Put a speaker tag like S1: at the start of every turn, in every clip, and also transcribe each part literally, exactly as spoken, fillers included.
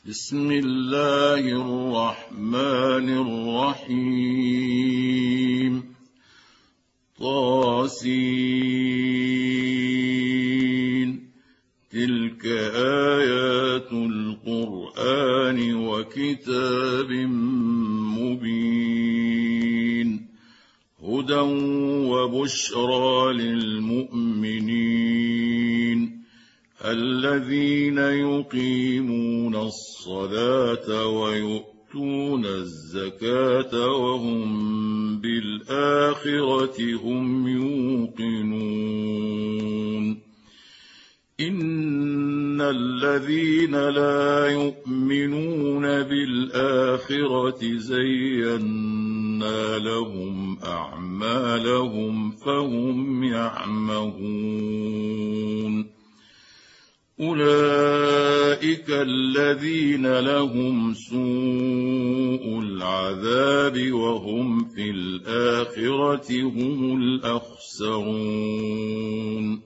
S1: بسم الله الرحمن الرحيم. طاسين. تلك آيات القرآن وكتاب مبين، هدى وبشرى للمؤمنين الذين يقيمون الصلاة ويؤتون الزكاة وهم بالآخرة هم يوقنون. إن الذين لا يؤمنون بالآخرة زينا لهم أعمالهم فهم يعمهون. أولئك الذين لهم سوء العذاب وهم في الآخرة هم الأخسرون.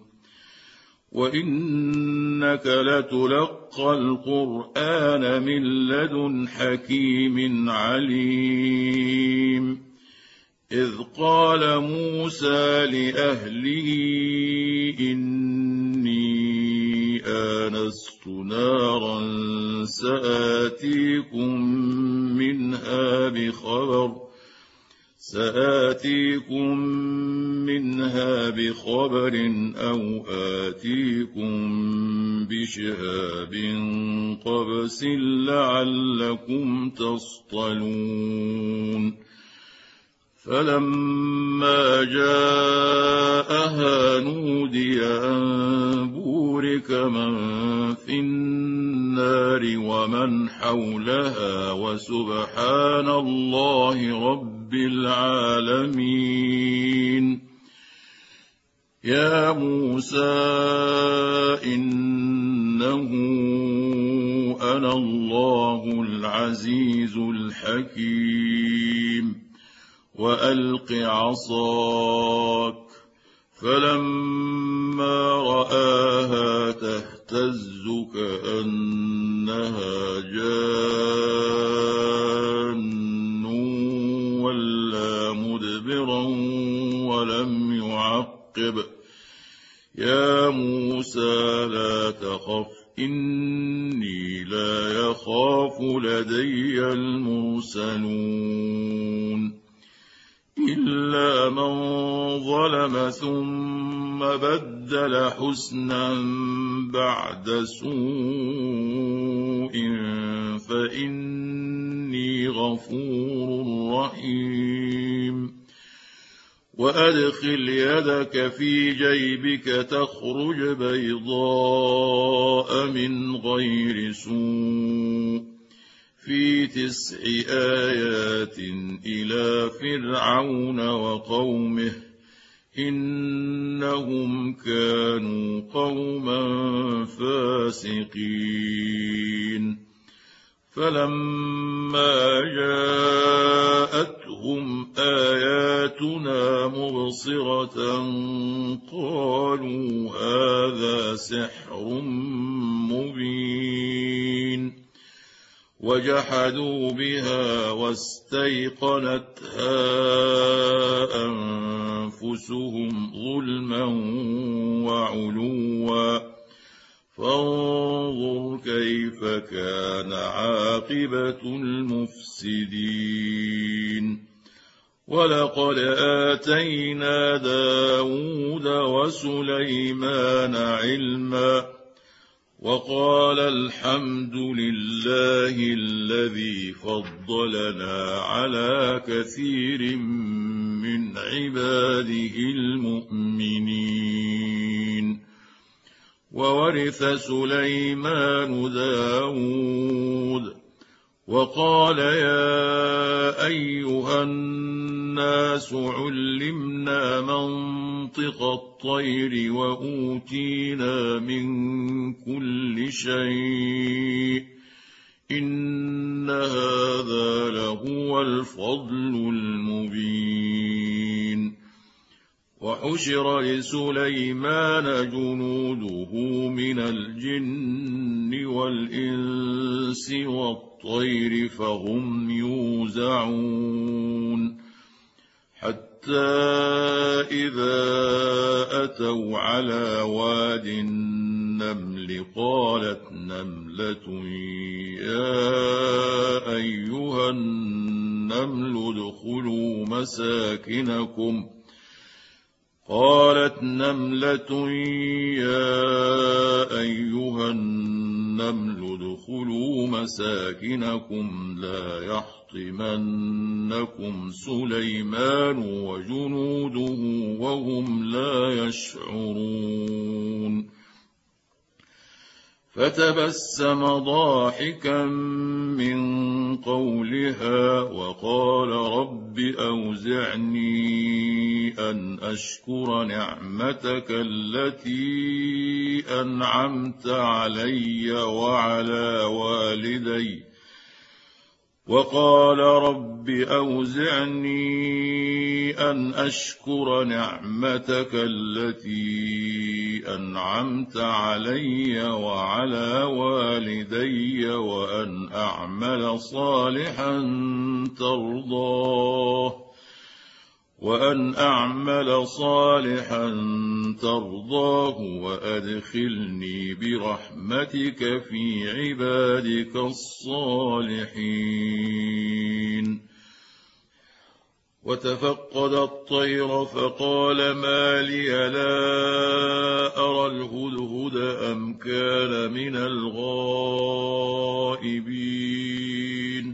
S1: وإنك لتلقى القرآن من لدن حكيم عليم. إذ قال موسى لأهله إني آنست نارا سآتيكم منها بخبر سآتيكم منها بخبر أو آتيكم بشهاب قبس لعلكم تصطلون. فلما جاءها نودي أن بورك من في النار ومن حولها وسبحان الله رب العالمين. يا موسى إنه أنا الله العزيز الحكيم. وألق عصاك. فلما رآها تهتز كأنها جان ولا مدبرا ولم يعقب. يا موسى لا تخف إني لا يخاف لدي المرسلون. إلا من ظلم ثم بدل حسنا بعد سوء فإني غفور رحيم. وأدخل يدك في جيبك تخرج بيضاء من غير سوء في تسع آيات إلى فرعون وقومه إنهم كانوا قوما فاسقين. فلما جاءتهم آياتنا مبصرة قالوا هذا سحر مبين. وجحدوا بها واستيقنتها أنفسهم ظلما وعلوا فانظر كيف كان عاقبة المفسدين. ولقد آتينا داود وسليمان علما وقال الحمد لله الذي فضلنا على كثير من عباده المؤمنين. وورث سليمان داود وقال يا أيها الناس علمنا منطق الطير وأوتينا من كل شيء إن هذا لهو الفضل المبين. وحشر لسليمان جنوده من الجن والإنس والطير فهم يوزعون حتى إذا أتوا على واد النمل قالت نملة يا أيها النمل ادخلوا مساكنكم قالت نملة يا أيها النمل ادخلوا مساكنكم لا يحطمنكم سليمان وجنوده وهم لا يشعرون فتبسم ضاحكا من قولها وقال رب أوزعني أن أشكر نعمتك التي أنعمت علي وعلى والدي وقال رب أوزعني أن أشكر نعمتك التي أنعمت علي وعلى والدي وأن أعمل صالحا ترضاه وأن أعمل صالحا ترضاه وأدخلني برحمتك في عبادك الصالحين وتفقد الطير فقال ما لي لا أرى الهدهد أم كان من الغائبين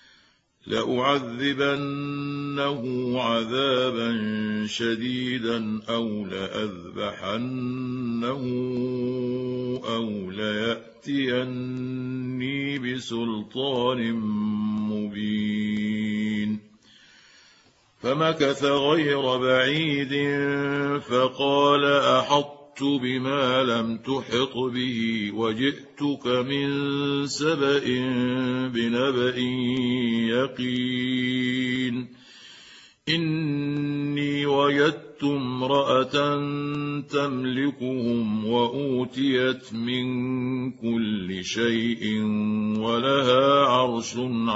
S1: لأعذبنه عذابا شديدا أو لأذبحنه أو ليأتيني بسلطان مبين فمكث غير بعيد فقال أحطت بما لم تحط به وجئتك من سبأ بنبأ يقين إني وجدت امرأة تملكهم وأوتيت من كل شيء ولها عرش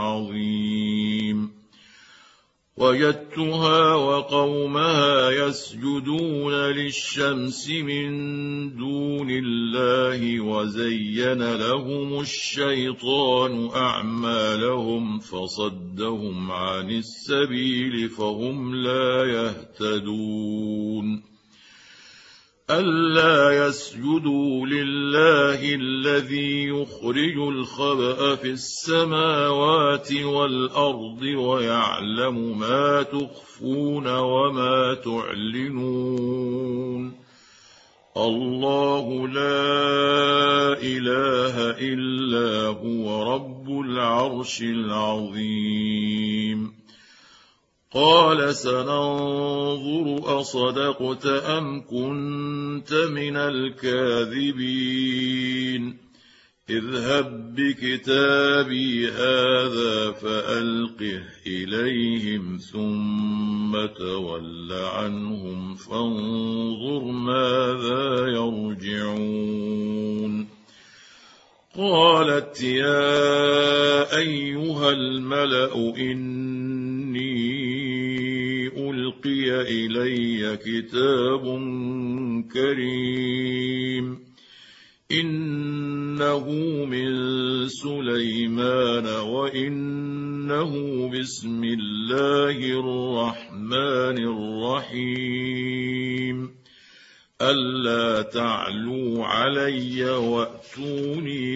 S1: عظيم وجدتها وقومها يسجدون للشمس من دون الله وزين لهم الشيطان أعمالهم فصدهم عن السبيل فهم لا يهتدون ألا يسجدوا لله الذي يخرج الخبأ في السماوات والأرض ويعلم ما تخفون وما تعلنون الله لا إله إلا هو رب العرش العظيم قال سننظر أصدقت أم كنت من الكاذبين اذهب بكتابي هذا فألقه إليهم ثم تول عنهم فانظر ماذا يرجعون قالت يا أيها الملأ إني ألقي إلي كتاب كريم إنه من سليمان وإنه بسم الله الرحمن الرحيم ألا تعلوا علي وأتوني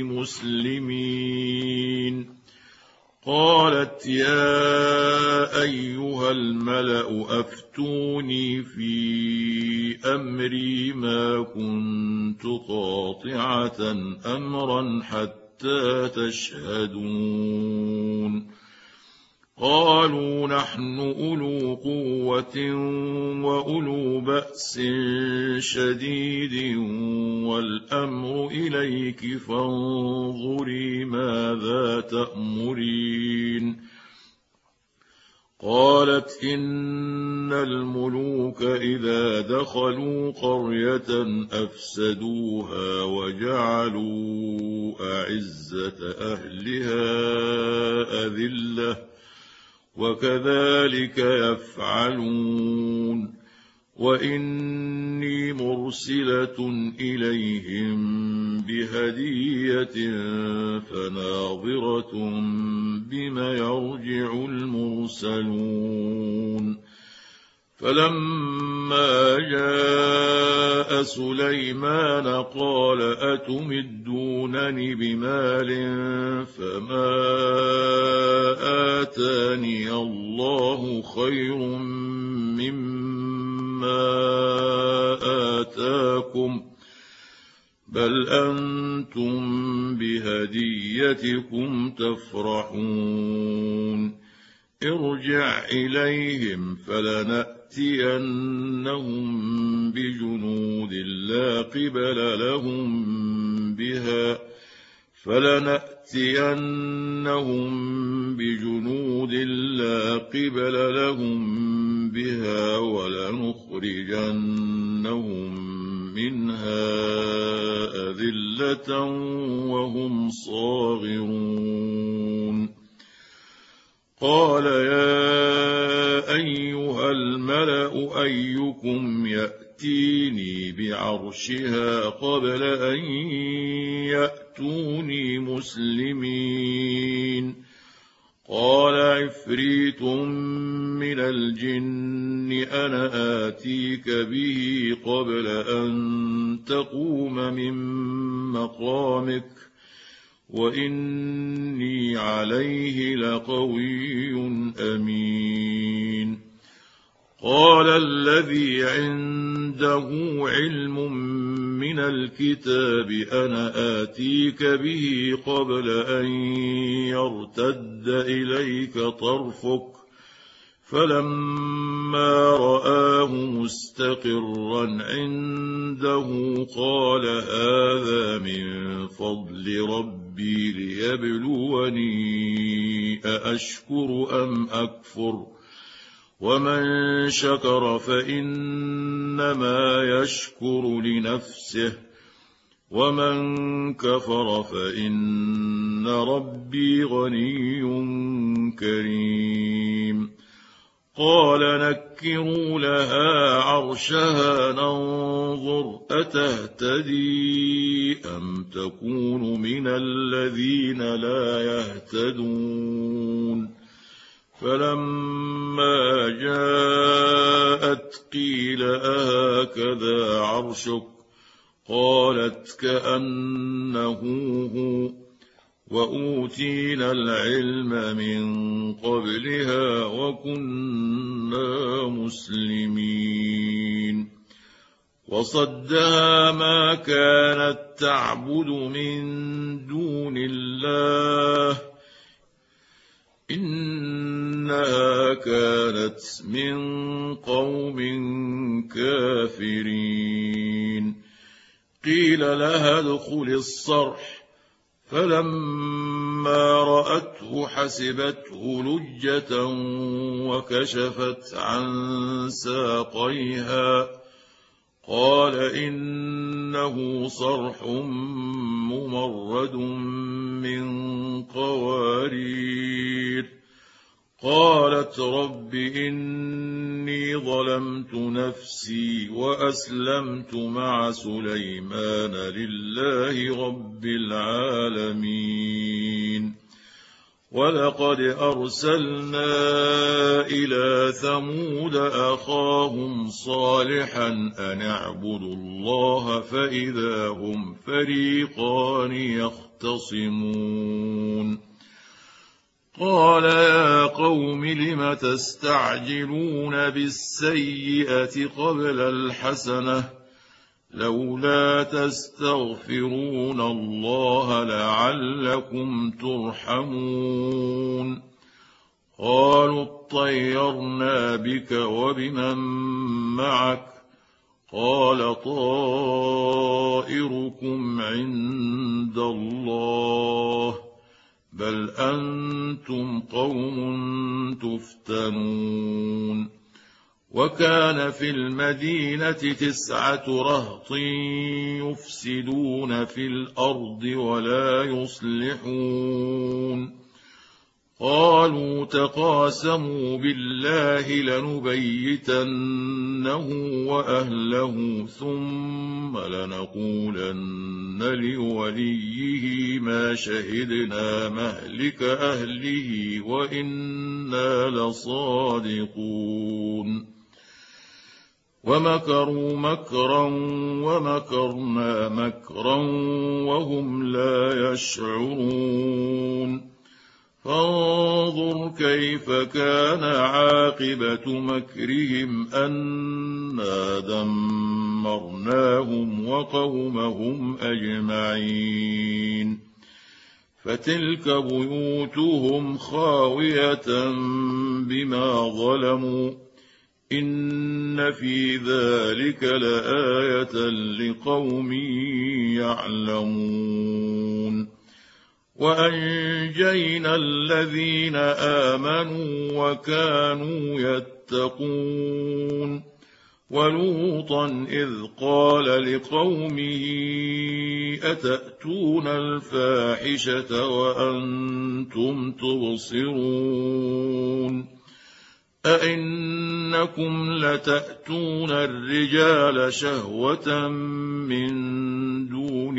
S1: مسلمين قالت يا أيها الملأ أفتوني في أمري ما كنت قاطعة أمرا حتى تشهدون قالوا نحن أولو قوة وأولو بأس شديد والأمر إليك فانظري ماذا تأمرين قالت إن إن الملوك إذا دخلوا قرية أفسدوها وجعلوا أعزة أهلها أذلة وكذلك يفعلون وإني مرسلة إليهم بهدية فناظرة بما يرجع المرسلون فلما جاء سليمان قال أتمدونني بمال فما آتاني الله خير مما آتاكم بل أنتم بهديتكم تفرحون ارجع إليهم فلنأتينهم بجنود لا قبل لهم بها فلنأتينهم بجنود لا قبل لهم بها ولنخرجنهم منها أذلة وهم صاغرون قال يا أيها الملأ أيكم يأتيني بعرشها قبل أن يأتوني مسلمين قال عفريت من الجن أنا آتيك به قبل أن تقوم من مقامك وإني عليه لقوي أمين قال الذي عنده علم من الكتاب أنا آتيك به قبل أن يرتد إليك طرفك فلما رآه مستقرا عنده قال هذا من فضل ربي ليبلوني أأشكر أم أكفر ومن شكر فإنما يشكر لنفسه ومن كفر فإن ربي غني كريم قال نكروا لها عرشها ننظر أتهتدي أم تكون من الذين لا يهتدون فلما جاءت قيل أهكذا عرشك قالت كأنه هو وأوتينا العلم من قبلها وكنا مسلمين وصدها ما كانت تعبد من دون الله إنها كانت من قوم كافرين قيل لها ادخل الصرح فلما رأته حسبته لجة وكشفت عن ساقيها قال إنه صرح ممرد من قوارير قالت رب إني ظلمت نفسي وأسلمت مع سليمان لله رب العالمين ولقد أرسلنا إلى ثمود أخاهم صالحا أن اعبدوا الله فإذا هم فريقان يختصمون قال يا قوم لم تستعجلون بالسيئة قبل الحسنة لولا تستغفرون الله لعلكم ترحمون قالوا اطيرنا بك وبمن معك قال طائركم عند الله بل أنتم قوم تفتنون وكان في المدينة تسعة رهط يفسدون في الأرض ولا يصلحون قالوا تقاسموا بالله لنبيتنه وأهله ثم لنقولن لوليه ما شهدنا مهلك أهله وإنا لصادقون ومكروا مكرا ومكرنا مكرا وهم لا يشعرون فانظر كيف كان عاقبة مكرهم أنا دمرناهم وقومهم أجمعين فتلك بيوتهم خاوية بما ظلموا إن في ذلك لآية لقوم يعلمون وأنجينا الذين آمنوا وكانوا يتقون ولوطا إذ قال لقومه أتأتون الفاحشة وأنتم تبصرون أئنكم لتأتون الرجال شهوة من دون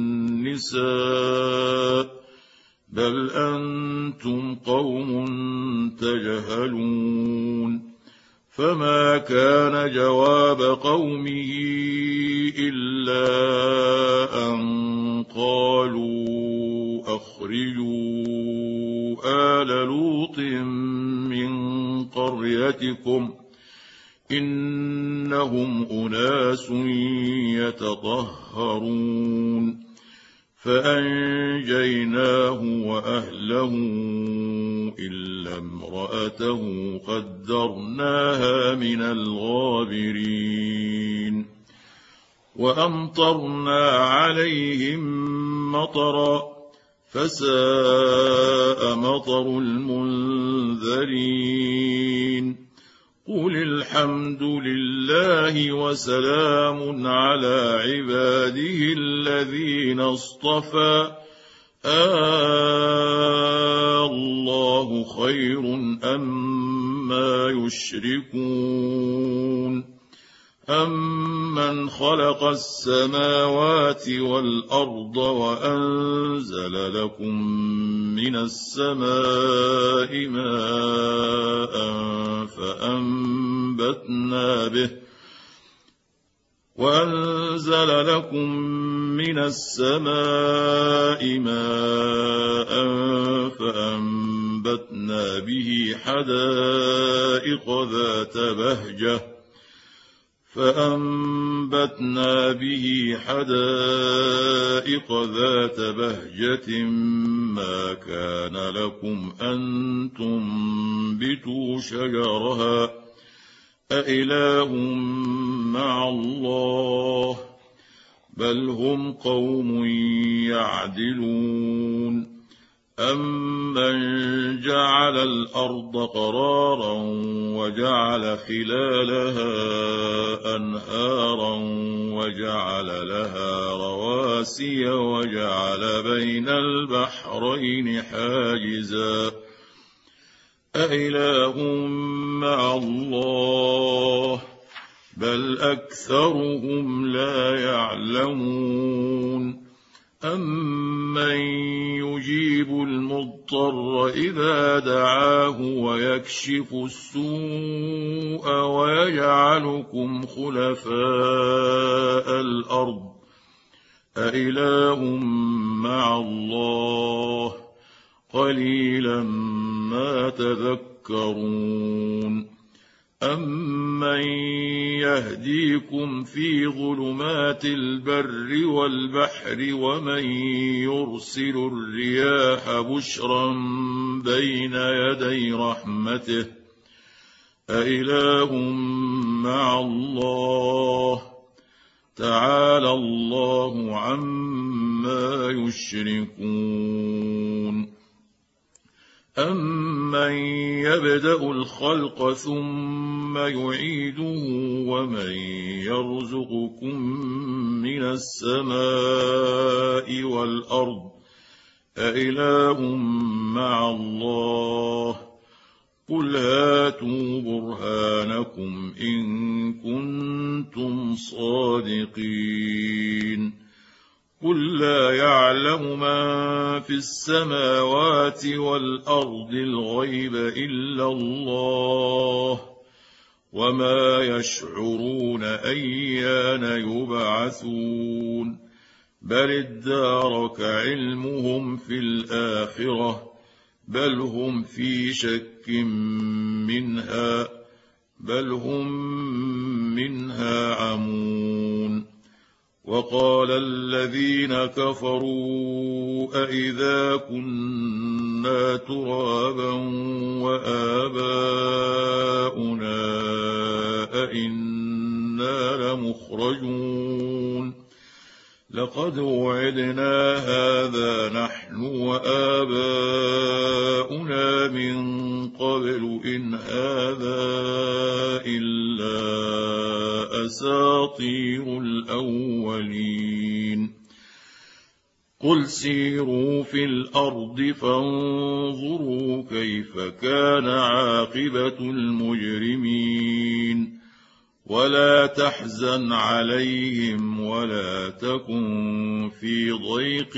S1: النساء بل أنتم قوم تجهلون فما كان جواب قومه إلا أن قالوا أخرجوا آل لوط من قريتكم إنهم أناس يتطهرون فأنجيناه وأهله إلا امرأته قدرناها من الغابرين وأمطرنا عليهم مطرا فساء مطر المنذرين قل الحمد لله وسلام على عباده الذين اصطفى آه الله خير أما يشركون أمن خلق السماوات والأرض وأنزل لكم من السماء ماء فأنبتنا به وأنزل لكم من السماء ماء فأنبتنا به حدائق ذات بهجة فأنبتنا به حدائق ذات بهجة ما كان لكم أن تنبتوا شجرها أإله مع الله بل هم قوم يعدلون أمن جعل الأرض قرارا وجعل خلالها أنهارا وجعل لها رواسي وجعل بين البحرين حاجزا أإله مع الله بل أكثرهم لا يعلمون أمن يجيب المضطر إذا دعاه ويكشف السوء ويجعلكم خلفاء الأرض أإله مع الله قليلا ما تذكرون أمن يهديكم في ظلمات البر والبحر ومن يرسل الرياح بشرا بين يدي رحمته أإله مع الله تعالى الله عما يشركون أمن أَمَّن يَبْدَأُ الْخَلْقَ ثُمَّ يُعِيدُهُ وَمَن يَرْزُقُكُم مِّنَ السَّمَاءِ وَالْأَرْضِ أَإِلَٰهٌ مَّعَ اللَّهِ قُلْ هَاتُوا بُرْهَانَكُمْ إِن كُنتُمْ صَادِقِينَ قُل لَّا يَعْلَمُ مَن فِي السَّمَاوَاتِ وَالْأَرْضِ الْغَيْبَ إِلَّا اللَّهُ وَمَا يَشْعُرُونَ أَيَّانَ يُبْعَثُونَ بَلِ ادَّارَكَ عِلْمُهُمْ فِي الْآخِرَةِ بَلْ هُمْ فِي شَكٍّ مِّنْهَا بَلْ هُم مِّنْهَا عَمُونَ وَقَالَ الَّذِينَ كَفَرُوا أَإِذَا كُنَّا تُرَابًا وَآبَاؤُنَا أَإِنَّا لَمُخْرَجُونَ لَقَدْ وُعِدْنَا هَٰذَا نَحْنُ وَآبَاؤُنَا مِن قَبْلُ إِنْ هَٰذَا إِلَّا أَسَاطِيرُ الْأَوَّلِينَ قُلْ سِيرُوا فِي الْأَرْضِ فَانظُرُوا كَيْفَ كَانَ عَاقِبَةُ الْمُجْرِمِينَ وَلَا تَحْزَنْ عَلَيْهِمْ وَلَا تَكُن فِي ضَيْقٍ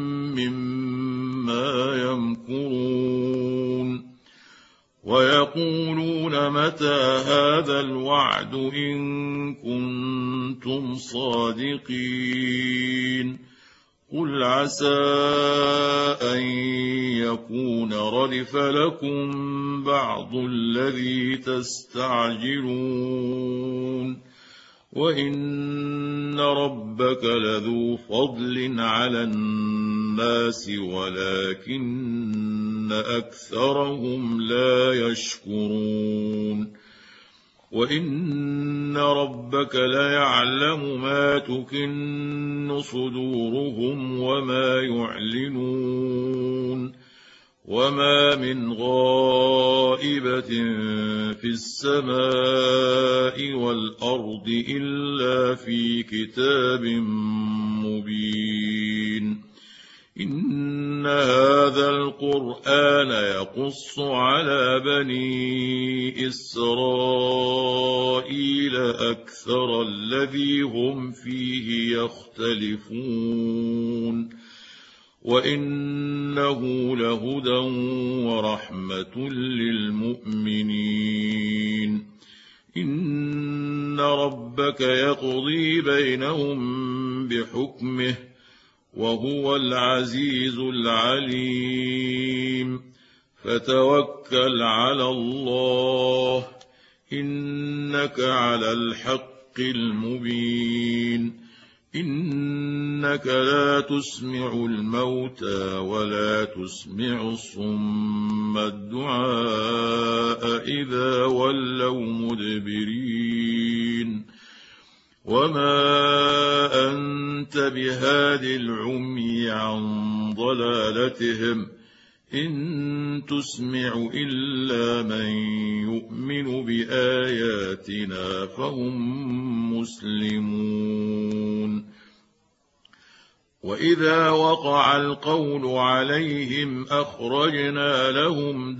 S1: مِّمَّا يَمْكُرُونَ وَيَقُولُونَ مَتَىٰ هَٰذَا الْوَعْدُ إِن كُنتُمْ صَادِقِينَ قُلْ عَسَىٰ أَن يَكُونَ رَدِفَ لَكُم بَعْضُ الَّذِي تَسْتَعْجِلُونَ وَإِنَّ رَبَّكَ لَذُو فَضْلٍ عَلَى النَّاسِ وَلَٰكِنَّ أَكْثَرَهُمْ لَا يَشْكُرُونَ وَإِنَّ رَبَّكَ لَيَعْلَمُ مَا تُكِنُّ صُدُورُهُمْ وَمَا يُعْلِنُونَ وَمَا مِنْ غَائِبَةٍ فِي السَّمَاءِ وَالْأَرْضِ إِلَّا فِي كِتَابٍ مُّبِينٍ إِنَّ هَٰذَا الْقُرْآنَ يَقُصُّ عَلَىٰ بَنِي إِسْرَائِيلَ أَكْثَرَ الَّذِي هُمْ فِيهِ يَخْتَلِفُونَ وَإِنَّهُ لَهُدًى وَرَحْمَةٌ لِّلْمُؤْمِنِينَ إِنَّ رَبَّكَ يَقْضِي بَيْنَهُم بِحُكْمِهِ وَهُوَ الْعَزِيزُ الْعَلِيمُ فَتَوَكَّلْ عَلَى اللَّهِ إِنَّكَ عَلَى الْحَقِّ الْمُبِينِ إِنَّكَ لَا تُسْمِعُ الْمَوْتَىٰ وَلَا تُسْمِعُ الصُّمَّ الدُّعَاءَ إِذَا وَلَّوْا مُدْبِرِينَ وَمَا أَنتَ بِهَادِ الْعُمْيِ عَن ضَلَالَتِهِمْ إِن تُسْمِعُ إِلَّا مَن يُؤْمِنُ بِآيَاتِنَا فَهُم مُّسْلِمُونَ وَإِذَا وَقَعَ الْقَوْلُ عَلَيْهِمْ أَخْرَجْنَا لَهُمْ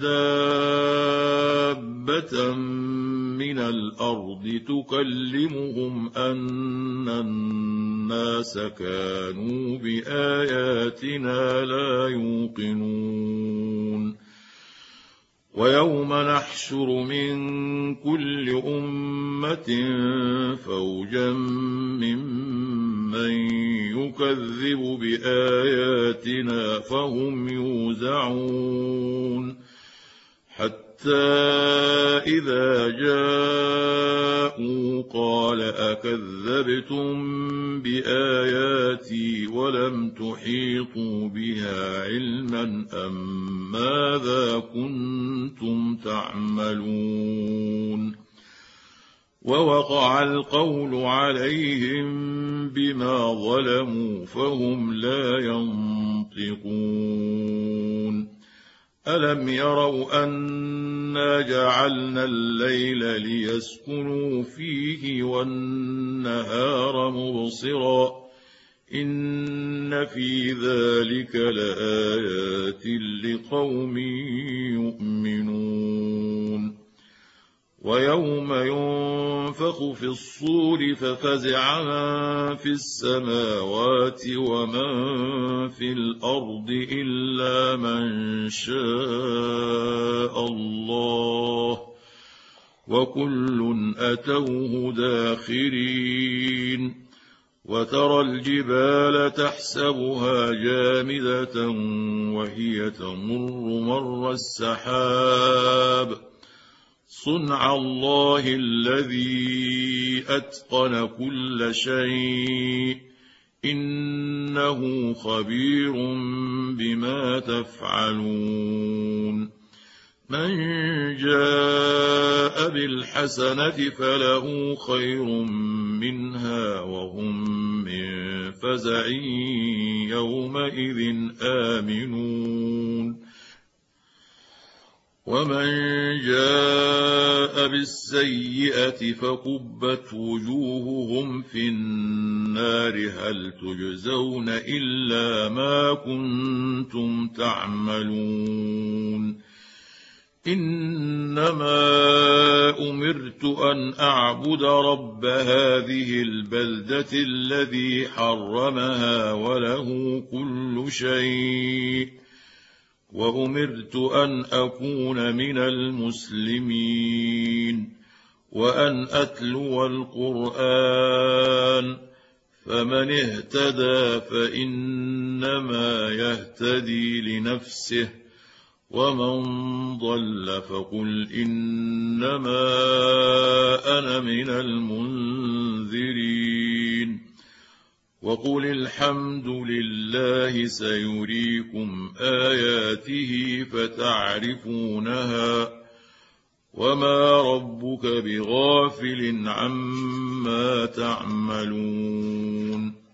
S1: دَابَّةً مِّنَ الْأَرْضِ تُكَلِّمُهُمْ أَنَّ النَّاسَ كَانُوا بِآيَاتِنَا لَا يُوقِنُونَ وَيَوْمَ نَحْشُرُ مِن كُلِّ أُمَّةٍ فَوْجًا مِّمَّن يُكَذِّبُ بِآيَاتِنَا فَهُمْ يُوزَعُونَ حَتَّىٰ إِذَا جَاءُوا قَالَ أَكَذَّبْتُم بِآيَاتِي وَلَمْ تُحِيطُوا بِهَا عِلْمًا أَم مَّاذَا كُنتُمْ تَعْمَلُونَ وَوَقَعَ الْقَوْلُ عَلَيْهِم بِمَا ظَلَمُوا فَهُمْ لَا يَنطِقُونَ ألم يروا أنا جعلنا الليل ليسكنوا فيه والنهار مبصرا إن في ذلك لآيات لقوم يؤمنون ويوم ينفخ في الصور ففزع من في السماوات ومن في الأرض إلا من شاء الله وكل أتوه داخرين وترى الجبال تحسبها جامدة وهي تمر مر السحاب صنع الله الذي أتقن كل شيء إنه خبير بما تفعلون من جاء بالحسنة فله خير منها وهم من فزع يومئذ آمنون ومن جاء بالسيئة فكبت وجوههم في النار هل تجزون إلا ما كنتم تعملون إنما أمرت أن أعبد رب هذه البلدة الذي حرمها وله كل شيء وأمرت أن أكون من المسلمين وأن أتلو القرآن فمن اهتدى فإنما يهتدي لنفسه ومن ضل فقل إنما أنا من المنذرين وقل الحمد لله سيريكم آياته فتعرفونها وما ربك بغافل عما تعملون